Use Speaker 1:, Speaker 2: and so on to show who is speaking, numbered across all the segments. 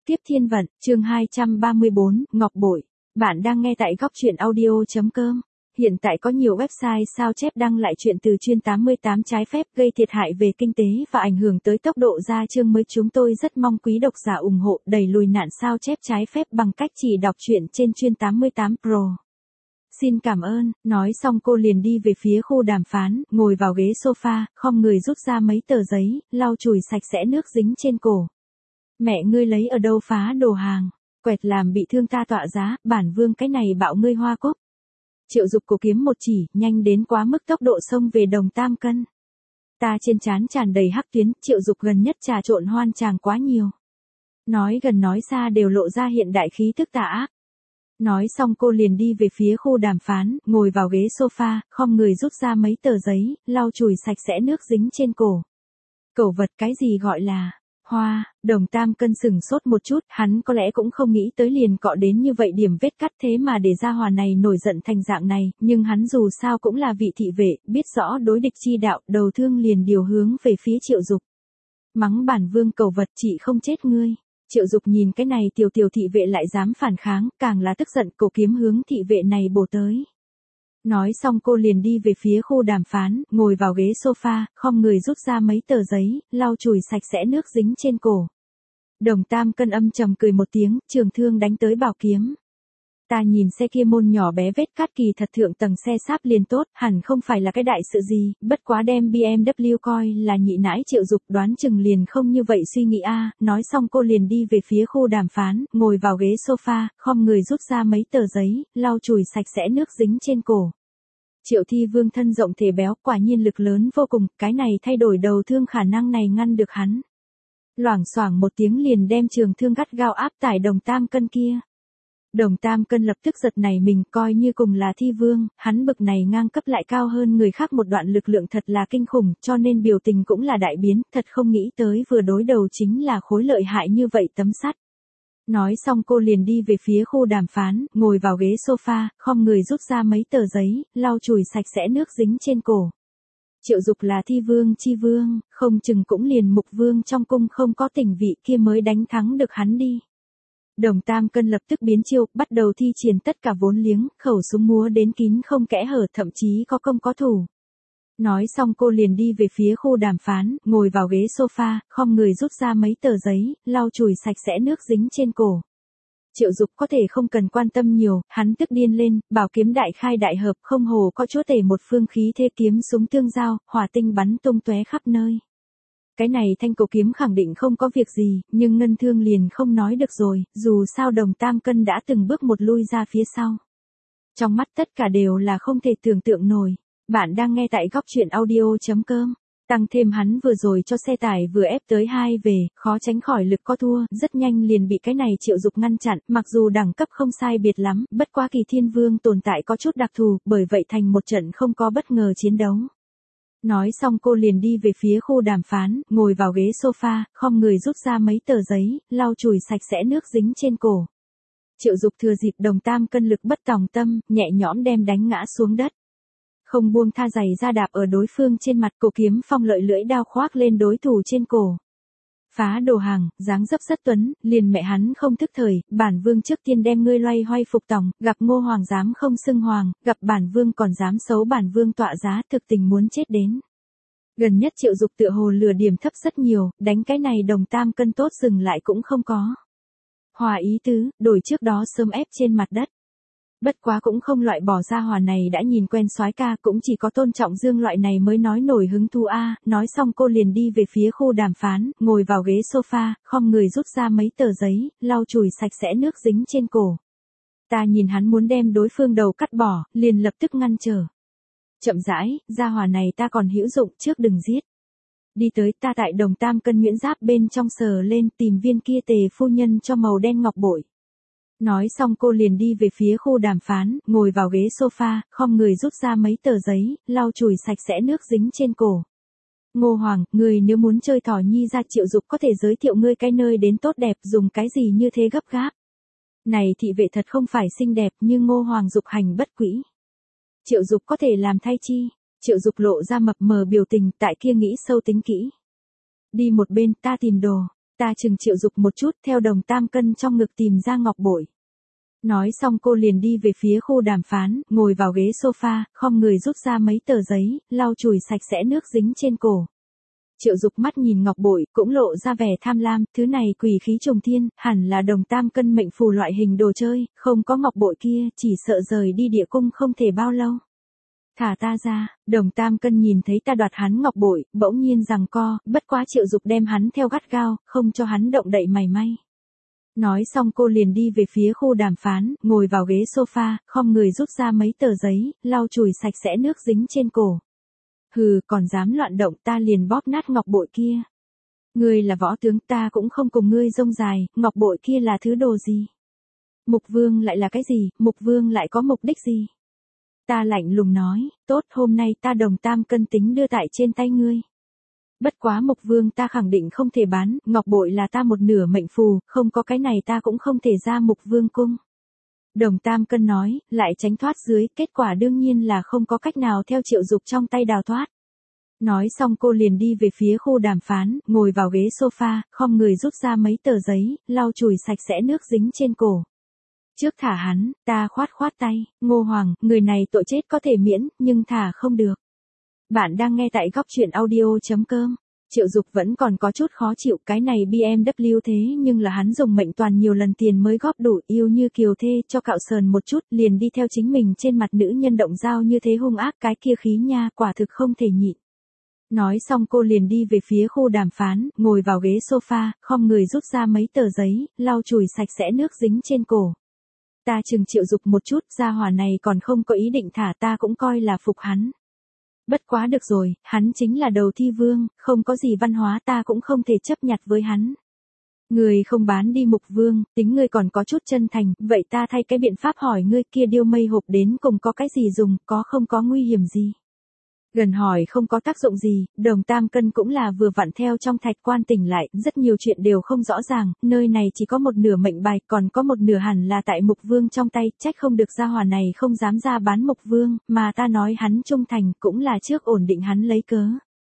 Speaker 1: Tiếp thiên vận, chương 234, Ngọc Bội. Bạn đang nghe tại góc truyện audio.com. Hiện tại có nhiều website sao chép đăng lại chuyện từ chuyên 88 trái phép gây thiệt hại về kinh tế và ảnh hưởng tới tốc độ ra chương mới. Chúng tôi rất mong quý độc giả ủng hộ đẩy lùi nạn sao chép trái phép bằng cách chỉ đọc truyện trên chuyên 88 Pro. Xin cảm ơn, nói xong cô liền đi về phía khu đàm phán, ngồi vào ghế sofa, khom người rút ra mấy tờ giấy, lau chùi sạch sẽ nước dính trên cổ. Mẹ ngươi lấy ở đâu phá đồ hàng, quẹt làm bị thương ta tọa giá, bản vương cái này bạo ngươi hoa cúc. Triệu Dục cổ kiếm một chỉ, nhanh đến quá mức tốc độ xông về Đồng Tam Cân. Ta trên trán tràn đầy hắc tuyến, Triệu Dục gần nhất trà trộn hoan tràng quá nhiều. Nói gần nói xa đều lộ ra hiện đại khí tức tà ác. Nói xong cô liền đi về phía khu đàm phán, ngồi vào ghế sofa, khom người rút ra mấy tờ giấy, lau chùi sạch sẽ nước dính trên cổ. Cẩu vật, cái gì gọi là hoa? Đồng Tam Cân sừng sốt một chút, hắn có lẽ cũng không nghĩ tới liền cọ đến như vậy điểm vết cắt, thế mà để gia hỏa này nổi giận thành dạng này, nhưng hắn dù sao cũng là vị thị vệ, biết rõ đối địch chi đạo, đầu thương liền điều hướng về phía Triệu Dục. Mắng bản vương cẩu vật, chị không chết ngươi. Triệu Dục nhìn cái này tiểu thị vệ lại dám phản kháng, càng là tức giận, cổ kiếm hướng thị vệ này bổ tới. Nói xong cô liền đi về phía khu đàm phán, ngồi vào ghế sofa, khom người rút ra mấy tờ giấy, lau chùi sạch sẽ nước dính trên cổ. Đồng Tam Cân âm trầm cười một tiếng, trường thương đánh tới bảo kiếm. Ta nhìn xe kia môn nhỏ bé vết cát kỳ thật thượng tầng xe sáp liền tốt, hẳn không phải là cái đại sự gì, bất quá đem BMW coi là nhị nãi. Triệu Dục đoán chừng liền không như vậy suy nghĩ a. Nói xong cô liền đi về phía khu đàm phán, ngồi vào ghế sofa, khom người rút ra mấy tờ giấy, lau chùi sạch sẽ nước dính trên cổ. Triệu Thi Vương thân rộng thể béo, quả nhiên lực lớn vô cùng, cái này thay đổi đầu thương khả năng này ngăn được hắn. Loảng xoảng một tiếng liền đem trường thương gắt gao áp tải Đồng Tam Cân kia. Đồng Tam Cân lập tức giật nảy mình, coi như cùng là Thi Vương, hắn bực này ngang cấp lại cao hơn người khác một đoạn, lực lượng thật là kinh khủng, cho nên biểu tình cũng là đại biến, thật không nghĩ tới vừa đối đầu chính là khối lợi hại như vậy tấm sắt. Nói xong cô liền đi về phía khu đàm phán, ngồi vào ghế sofa, khom người rút ra mấy tờ giấy, lau chùi sạch sẽ nước dính trên cổ. Triệu Dục là Thi Vương chi vương, không chừng cũng liền Mục Vương trong cung không có tình vị kia mới đánh thắng được hắn đi. Đồng Tam Cân lập tức biến chiêu, bắt đầu thi triển tất cả vốn liếng, khẩu súng múa đến kín không kẽ hở, thậm chí có công có thủ. Nói xong cô liền đi về phía khu đàm phán, ngồi vào ghế sofa, khom người rút ra mấy tờ giấy, lau chùi sạch sẽ nước dính trên cổ. Triệu Dục có thể không cần quan tâm nhiều, hắn tức điên lên, bảo kiếm đại khai đại hợp, không hồ có chúa tể một phương khí thế, kiếm súng tương giao, hỏa tinh bắn tung tóe khắp nơi. Cái này thanh cổ kiếm khẳng định không có việc gì, nhưng ngân thương liền không nói được rồi, dù sao Đồng Tam Cân đã từng bước một lui ra phía sau. Trong mắt tất cả đều là không thể tưởng tượng nổi. Bạn đang nghe tại góc truyện audio.com. Tăng thêm hắn vừa rồi cho xe tải vừa ép tới hai về, khó tránh khỏi lực có thua, rất nhanh liền bị cái này Triệu Dục ngăn chặn, mặc dù đẳng cấp không sai biệt lắm, bất quá Kỳ Thiên Vương tồn tại có chút đặc thù, bởi vậy thành một trận không có bất ngờ chiến đấu. Nói xong cô liền đi về phía khu đàm phán, ngồi vào ghế sofa, khom người rút ra mấy tờ giấy, lau chùi sạch sẽ nước dính trên cổ. Triệu Dục thừa dịp Đồng Tam Cân lực bất tòng tâm, nhẹ nhõm đem đánh ngã xuống đất. Không buông tha giày ra đạp ở đối phương trên mặt, cổ kiếm phong lợi lưỡi đao khoác lên đối thủ trên cổ. Phá đồ hàng, dáng dấp rất tuấn, liền mẹ hắn không thức thời, bản vương trước tiên đem ngươi loay hoay phục tòng, gặp Ngô Hoàng dám không xưng hoàng, gặp bản vương còn dám xấu bản vương tọa giá, thực tình muốn chết đến. Gần nhất Triệu Dục tựa hồ lừa điểm thấp rất nhiều, đánh cái này Đồng Tam Cân tốt dừng lại cũng không có. Hòa ý tứ, đổi trước đó sớm ép trên mặt đất. Bất quá cũng không loại bỏ ra hòa này đã nhìn quen soái ca, cũng chỉ có Tôn Trọng Dương loại này mới nói nổi hứng thú a. Nói xong cô liền đi về phía khu đàm phán, ngồi vào ghế sofa, khom người rút ra mấy tờ giấy, lau chùi sạch sẽ nước dính trên cổ. Ta nhìn hắn muốn đem đối phương đầu cắt bỏ, liền lập tức ngăn trở. Chậm rãi, gia hòa này ta còn hữu dụng, trước đừng giết. Đi tới, ta tại Đồng Tam Cân nhuyễn giáp bên trong sờ lên, tìm viên kia Tề phu nhân cho màu đen ngọc bội. Nói xong cô liền đi về phía khu đàm phán, ngồi vào ghế sofa, khom người rút ra mấy tờ giấy, lau chùi sạch sẽ nước dính trên cổ. Ngô Hoàng, người nếu muốn chơi thỏ nhi ra, Triệu Dục có thể giới thiệu ngươi cái nơi đến tốt đẹp, dùng cái gì như thế gấp gáp. Này thị vệ thật không phải xinh đẹp, nhưng Ngô Hoàng dục hành bất quỹ. Triệu Dục có thể làm thay chi. Triệu Dục lộ ra mập mờ biểu tình, tại kia nghĩ sâu tính kỹ. Đi một bên, ta tìm đồ. Ta chừng Triệu Dục một chút, theo đồng tam cân trong ngực tìm ra ngọc bội. Nói xong cô liền đi về phía khu đàm phán, ngồi vào ghế sofa, khom người rút ra mấy tờ giấy, lau chùi sạch sẽ nước dính trên cổ. Triệu Dục mắt nhìn ngọc bội, cũng lộ ra vẻ tham lam, thứ này quỷ khí trùng thiên, hẳn là đồng tam cân mệnh phù loại hình đồ chơi, không có ngọc bội kia, chỉ sợ rời đi địa cung không thể bao lâu. Thả ta ra, đồng tam cân nhìn thấy ta đoạt hắn ngọc bội, bỗng nhiên giằng co, bất quá Triệu Dục đem hắn theo gắt gao, không cho hắn động đậy mảy may. Nói xong cô liền đi về phía khu đàm phán, ngồi vào ghế sofa, khom người rút ra mấy tờ giấy, lau chùi sạch sẽ nước dính trên cổ. Hừ, còn dám loạn động, ta liền bóp nát ngọc bội kia. Ngươi là võ tướng, ta cũng không cùng ngươi rông dài, ngọc bội kia là thứ đồ gì? Mục vương lại là cái gì, mục vương lại có mục đích gì? Ta lạnh lùng nói, tốt, hôm nay ta đồng tam cân tính đưa tại trên tay ngươi. Bất quá mục vương ta khẳng định không thể bán, ngọc bội là ta một nửa mệnh phù, không có cái này ta cũng không thể ra mục vương cung. Đồng tam cân nói, lại tránh thoát dưới, kết quả đương nhiên là không có cách nào theo Triệu Dục trong tay đào thoát. Nói xong cô liền đi về phía khu đàm phán, ngồi vào ghế sofa, khom người rút ra mấy tờ giấy, lau chùi sạch sẽ nước dính trên cổ. Trước thả hắn, ta khoát khoát tay, Ngô Hoàng, người này tội chết có thể miễn, nhưng thả không được. Bạn đang nghe tại góc truyện audio.com. Triệu Dục vẫn còn có chút khó chịu, cái này BMW thế nhưng là hắn dùng mệnh toàn nhiều lần tiền mới góp đủ, yêu như kiều thê, cho cạo sờn một chút, liền đi theo chính mình trên mặt nữ nhân động dao như thế hung ác, cái kia khí nha, quả thực không thể nhịn. Nói xong cô liền đi về phía khu đàm phán, ngồi vào ghế sofa, khom người rút ra mấy tờ giấy, lau chùi sạch sẽ nước dính trên cổ. Ta chừng Triệu Dục một chút, gia hỏa này còn không có ý định thả ta cũng coi là phục hắn. Bất quá được rồi, hắn chính là đầu thi vương, không có gì văn hóa ta cũng không thể chấp nhặt với hắn. Người không bán đi mục vương, tính ngươi còn có chút chân thành, vậy ta thay cái biện pháp hỏi ngươi kia điêu mây hộp đến cùng có cái gì dùng, có không có nguy hiểm gì. Gần hỏi không có tác dụng gì, đồng tam cân cũng là vừa vặn theo trong thạch quan tỉnh lại, rất nhiều chuyện đều không rõ ràng, nơi này chỉ có một nửa mệnh bài, còn có một nửa hẳn là tại mục vương trong tay, trách không được gia hỏa này không dám ra bán mục vương, mà ta nói hắn trung thành, cũng là trước ổn định hắn lấy cớ.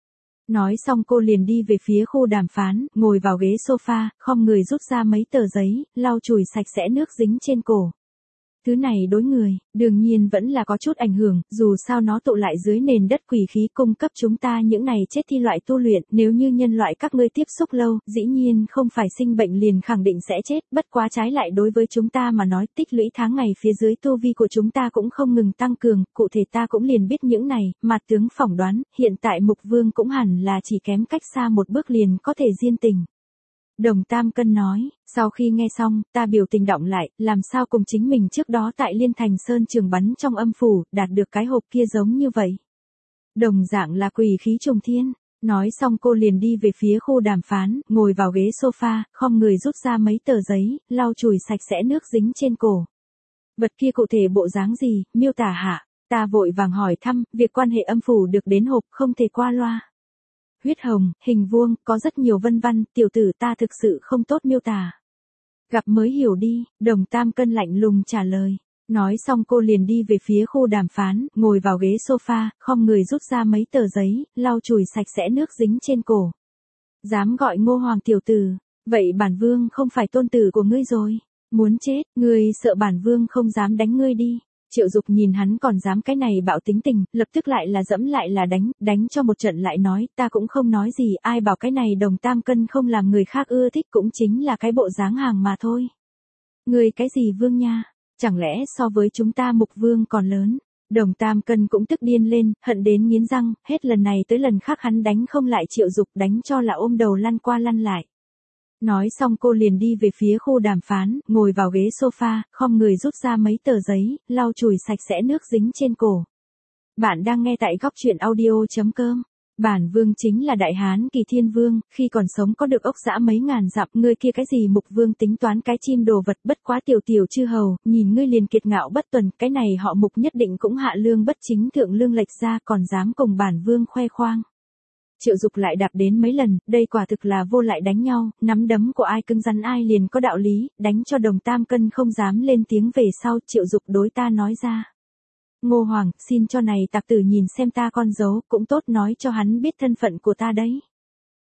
Speaker 1: Nói xong cô liền đi về phía khu đàm phán, ngồi vào ghế sofa, khom người rút ra mấy tờ giấy, lau chùi sạch sẽ nước dính trên cổ. Thứ này đối người, đương nhiên vẫn là có chút ảnh hưởng, dù sao nó tụ lại dưới nền đất quỷ khí cung cấp chúng ta những này chết thi loại tu luyện, nếu như nhân loại các ngươi tiếp xúc lâu, dĩ nhiên không phải sinh bệnh liền khẳng định sẽ chết, bất quá trái lại đối với chúng ta mà nói, tích lũy tháng ngày phía dưới tu vi của chúng ta cũng không ngừng tăng cường, cụ thể ta cũng liền biết những này, mặt tướng phỏng đoán, hiện tại mục vương cũng hẳn là chỉ kém cách xa một bước liền có thể diên tình. Đồng tam cân nói, sau khi nghe xong, ta biểu tình động lại, làm sao cùng chính mình trước đó tại Liên Thành Sơn trường bắn trong âm phủ, đạt được cái hộp kia giống như vậy. Đồng dạng là quỷ khí trùng thiên. Nói xong cô liền đi về phía khu đàm phán, ngồi vào ghế sofa, khom người rút ra mấy tờ giấy, lau chùi sạch sẽ nước dính trên cổ. Vật kia cụ thể bộ dáng gì, miêu tả hạ, ta vội vàng hỏi thăm, việc quan hệ âm phủ được đến hộp không thể qua loa. Huyết hồng, hình vuông, có rất nhiều vân vân, tiểu tử ta thực sự không tốt miêu tả. Gặp mới hiểu đi, đồng tam cân lạnh lùng trả lời. Nói xong cô liền đi về phía khu đàm phán, ngồi vào ghế sofa, khom người rút ra mấy tờ giấy, lau chùi sạch sẽ nước dính trên cổ. Dám gọi Ngô Hoàng tiểu tử, vậy bản vương không phải tôn tử của ngươi rồi. Muốn chết, ngươi sợ bản vương không dám đánh ngươi đi. Triệu Dục nhìn hắn còn dám cái này bạo tính tình, lập tức lại là dẫm lại là đánh cho một trận lại nói, ta cũng không nói gì, ai bảo cái này đồng tam cân không làm người khác ưa thích cũng chính là cái bộ dáng hàng mà thôi. Người cái gì vương nha, chẳng lẽ so với chúng ta mục vương còn lớn. Đồng tam cân cũng tức điên lên, hận đến nghiến răng, hết lần này tới lần khác hắn đánh không lại Triệu Dục, đánh cho là ôm đầu lăn qua lăn lại. Nói xong cô liền đi về phía khu đàm phán, ngồi vào ghế sofa, khom người rút ra mấy tờ giấy, lau chùi sạch sẽ nước dính trên cổ. Bạn đang nghe tại góc truyện audio.com. Bản vương chính là Đại Hán Kỳ Thiên Vương, khi còn sống có được ốc dã mấy ngàn dặm, ngươi kia cái gì mục vương tính toán cái chim đồ vật, bất quá tiểu tiểu chư hầu, nhìn ngươi liền kiệt ngạo bất tuần, cái này họ mục nhất định cũng hạ lương bất chính thượng lương lệch ra, còn dám cùng bản vương khoe khoang. Triệu Dục lại đạp đến mấy lần, đây quả thực là vô lại đánh nhau, nắm đấm của ai cứng rắn ai liền có đạo lý, đánh cho đồng tam cân không dám lên tiếng về sau, Triệu Dục đối ta nói ra. Ngô Hoàng, xin cho này tặc tử nhìn xem ta con dấu, cũng tốt nói cho hắn biết thân phận của ta đấy.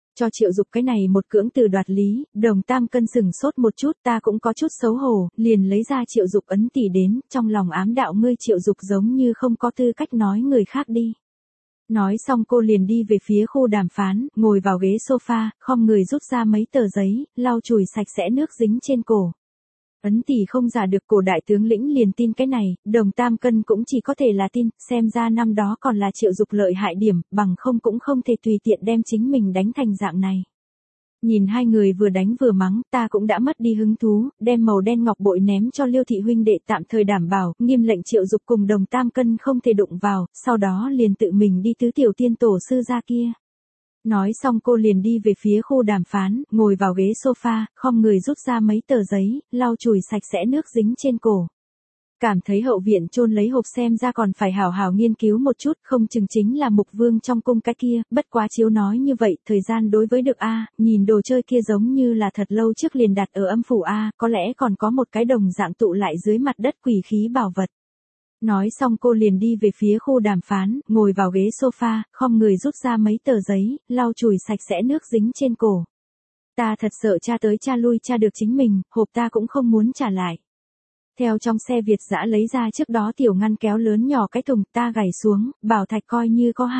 Speaker 1: Cho Triệu Dục cái này một cưỡng từ đoạt lý, Đồng Tam Cân sừng sốt một chút, ta cũng có chút xấu hổ, liền lấy ra Triệu Dục ấn tỷ đến, trong lòng ám đạo ngươi Triệu Dục giống như không có tư cách nói người khác đi. Nói xong cô liền đi về phía khu đàm phán, ngồi vào ghế sofa, khom người rút ra mấy tờ giấy, lau chùi sạch sẽ nước dính trên cổ. Ấn tỷ không giả được, cổ đại tướng lĩnh liền tin cái này, Đồng Tam Cân cũng chỉ có thể là tin, xem ra năm đó còn là Triệu Dục lợi hại điểm, bằng không cũng không thể tùy tiện đem chính mình đánh thành dạng này. Nhìn hai người vừa đánh vừa mắng, ta cũng đã mất đi hứng thú, đem màu đen ngọc bội ném cho Liêu thị huynh đệ tạm thời đảm bảo, nghiêm lệnh Triệu Dục cùng Đồng Tam Cân không thể đụng vào, sau đó liền tự mình đi tứ tiểu tiên tổ sư ra kia. Nói xong cô liền đi về phía khu đàm phán, ngồi vào ghế sofa, khom người rút ra mấy tờ giấy, lau chùi sạch sẽ nước dính trên cổ. Cảm thấy hậu viện chôn lấy hộp xem ra còn phải hào hào nghiên cứu một chút, không chừng chính là mục vương trong cung cái kia, bất quá chiếu nói như vậy, thời gian đối với được A, nhìn đồ chơi kia giống như là thật lâu trước liền đặt ở âm phủ A, có lẽ còn có một cái đồng dạng tụ lại dưới mặt đất quỷ khí bảo vật. Nói xong cô liền đi về phía khu đàm phán, ngồi vào ghế sofa, khom người rút ra mấy tờ giấy, lau chùi sạch sẽ nước dính trên cổ. Ta thật sợ cha tới cha lui cha được chính mình, hộp ta cũng không muốn trả lại. Theo trong xe Việt dã lấy ra trước đó tiểu ngăn kéo lớn nhỏ cái thùng, ta gảy xuống, bảo thạch coi như có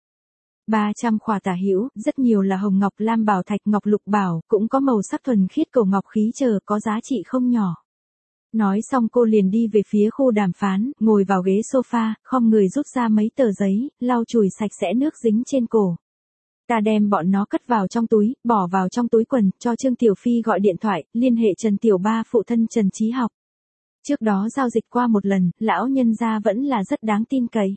Speaker 1: 300 khỏa tả hữu, rất nhiều là hồng ngọc lam bảo thạch ngọc lục bảo, cũng có màu sắc thuần khiết cổ ngọc khí chờ, có giá trị không nhỏ. Nói xong cô liền đi về phía khu đàm phán, ngồi vào ghế sofa, khom người rút ra mấy tờ giấy, lau chùi sạch sẽ nước dính trên cổ. Ta đem bọn nó cất vào trong túi, bỏ vào trong túi quần, cho Trương Tiểu Phi gọi điện thoại, liên hệ Trần Tiểu Ba phụ thân Trần Chí Học. Trước đó giao dịch qua một lần, lão nhân gia vẫn là rất đáng tin cậy.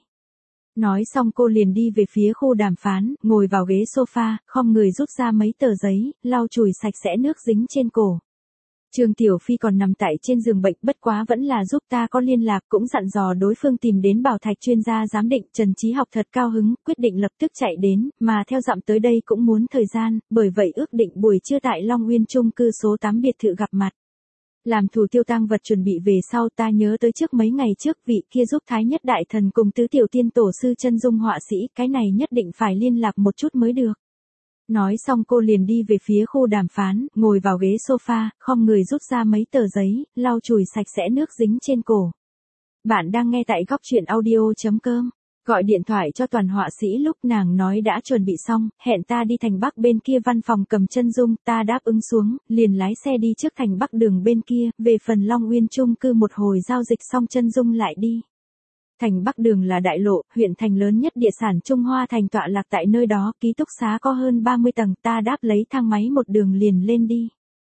Speaker 1: Nói xong cô liền đi về phía khu đàm phán, ngồi vào ghế sofa, khom người rút ra mấy tờ giấy, lau chùi sạch sẽ nước dính trên cổ. Trương Tiểu Phi còn nằm tại trên giường bệnh, bất quá vẫn là giúp ta có liên lạc, cũng dặn dò đối phương tìm đến bảo thạch chuyên gia giám định. Trần Chí Học thật cao hứng, quyết định lập tức chạy đến, mà theo dặm tới đây cũng muốn thời gian, bởi vậy ước định buổi trưa tại Long Nguyên chung cư số 8 biệt thự gặp mặt. Làm thủ tiêu tang vật chuẩn bị về sau, ta nhớ tới trước mấy ngày trước vị kia giúp Thái Nhất Đại Thần cùng tứ tiểu tiên tổ sư chân dung họa sĩ, cái này nhất định phải liên lạc một chút mới được. Nói xong cô liền đi về phía khu đàm phán, ngồi vào ghế sofa, khom người rút ra mấy tờ giấy, lau chùi sạch sẽ nước dính trên cổ. Bạn đang nghe tại góc truyện audio.com. Gọi điện thoại cho Toàn họa sĩ lúc nàng nói đã chuẩn bị xong, hẹn ta đi thành Bắc bên kia văn phòng cầm chân dung, ta đáp ứng xuống, liền lái xe đi trước thành Bắc đường bên kia, về phần Long Uyên chung cư một hồi giao dịch xong chân dung lại đi. Thành Bắc đường là đại lộ, huyện thành lớn nhất địa sản Trung Hoa thành tọa lạc tại nơi đó, ký túc xá có hơn 30 tầng, ta đáp lấy thang máy một đường liền lên đi.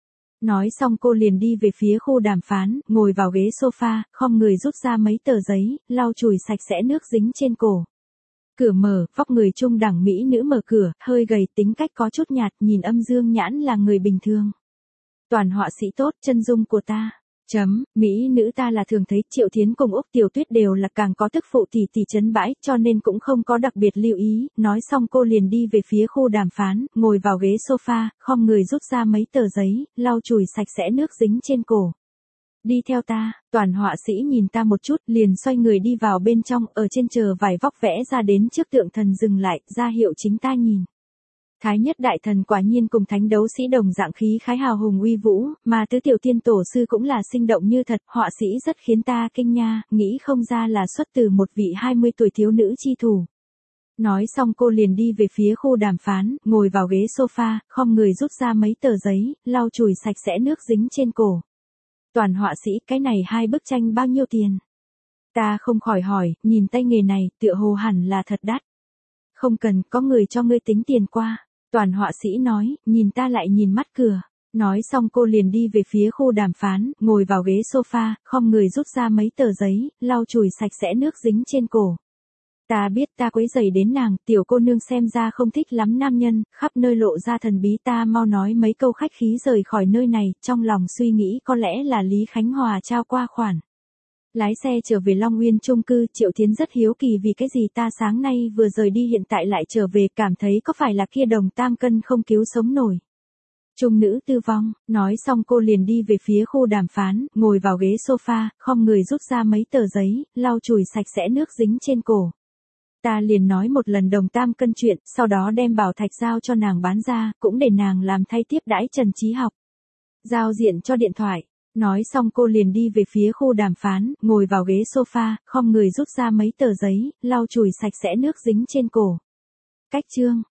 Speaker 1: Nói xong cô liền đi về phía khu đàm phán, ngồi vào ghế sofa, khom người rút ra mấy tờ giấy, lau chùi sạch sẽ nước dính trên cổ. Cửa mở, vóc người trung đẳng mỹ nữ mở cửa, hơi gầy, tính cách có chút nhạt, nhìn âm dương nhãn là người bình thường. Toàn họa sĩ tốt, chân dung của ta. Mỹ nữ ta là thường thấy, Triệu Thiến cùng Úc Tiểu Tuyết đều là càng có tức phụ tỷ tỷ chấn bãi, cho nên cũng không có đặc biệt lưu ý. Nói xong cô liền đi về phía khu đàm phán, ngồi vào ghế sofa, khom người rút ra mấy tờ giấy, lau chùi sạch sẽ nước dính trên cổ. Đi theo ta. Toàn họa sĩ nhìn ta một chút, liền xoay người đi vào bên trong, ở trên chờ vài vóc vẽ ra đến trước tượng thần dừng lại, ra hiệu chính ta nhìn. Thái Nhất Đại Thần quả nhiên cùng thánh đấu sĩ đồng dạng khí khái hào hùng uy vũ, mà tứ tiểu tiên tổ sư cũng là sinh động như thật, họa sĩ rất khiến ta kinh nha, nghĩ không ra là xuất từ một vị 20 tuổi thiếu nữ chi thủ. Nói xong cô liền đi về phía khu đàm phán, ngồi vào ghế sofa, khom người rút ra mấy tờ giấy, lau chùi sạch sẽ nước dính trên cổ. Toàn họa sĩ, cái này 2 bức tranh bao nhiêu tiền? Ta không khỏi hỏi, nhìn tay nghề này, tựa hồ hẳn là thật đắt. Không cần, có người cho ngươi tính tiền qua. Toàn họa sĩ nói, nhìn ta lại nhìn mắt cửa. Nói xong cô liền đi về phía khu đàm phán, ngồi vào ghế sofa, khom người rút ra mấy tờ giấy, lau chùi sạch sẽ nước dính trên cổ. Ta biết ta quấy rầy đến nàng, tiểu cô nương xem ra không thích lắm nam nhân, khắp nơi lộ ra thần bí, ta mau nói mấy câu khách khí rời khỏi nơi này, trong lòng suy nghĩ có lẽ là Lý Khánh Hòa trao qua khoản. Lái xe trở về Long Uyên chung cư, Triệu Thiến rất hiếu kỳ vì cái gì ta sáng nay vừa rời đi hiện tại lại trở về, cảm thấy có phải là kia Đồng Tam Cân không cứu sống nổi. Trung nữ tư vong, nói xong cô liền đi về phía khu đàm phán, ngồi vào ghế sofa, khom người rút ra mấy tờ giấy, lau chùi sạch sẽ nước dính trên cổ. ta liền nói một lần đồng tam cân chuyện, sau đó đem bảo thạch giao cho nàng bán ra, cũng để nàng làm thay tiếp đãi Trần Chí Học. Giao diện cho điện thoại. Nói xong cô liền đi về phía khu đàm phán, ngồi vào ghế sofa, khom người rút ra mấy tờ giấy, lau chùi sạch sẽ nước dính trên cổ. Cách chương.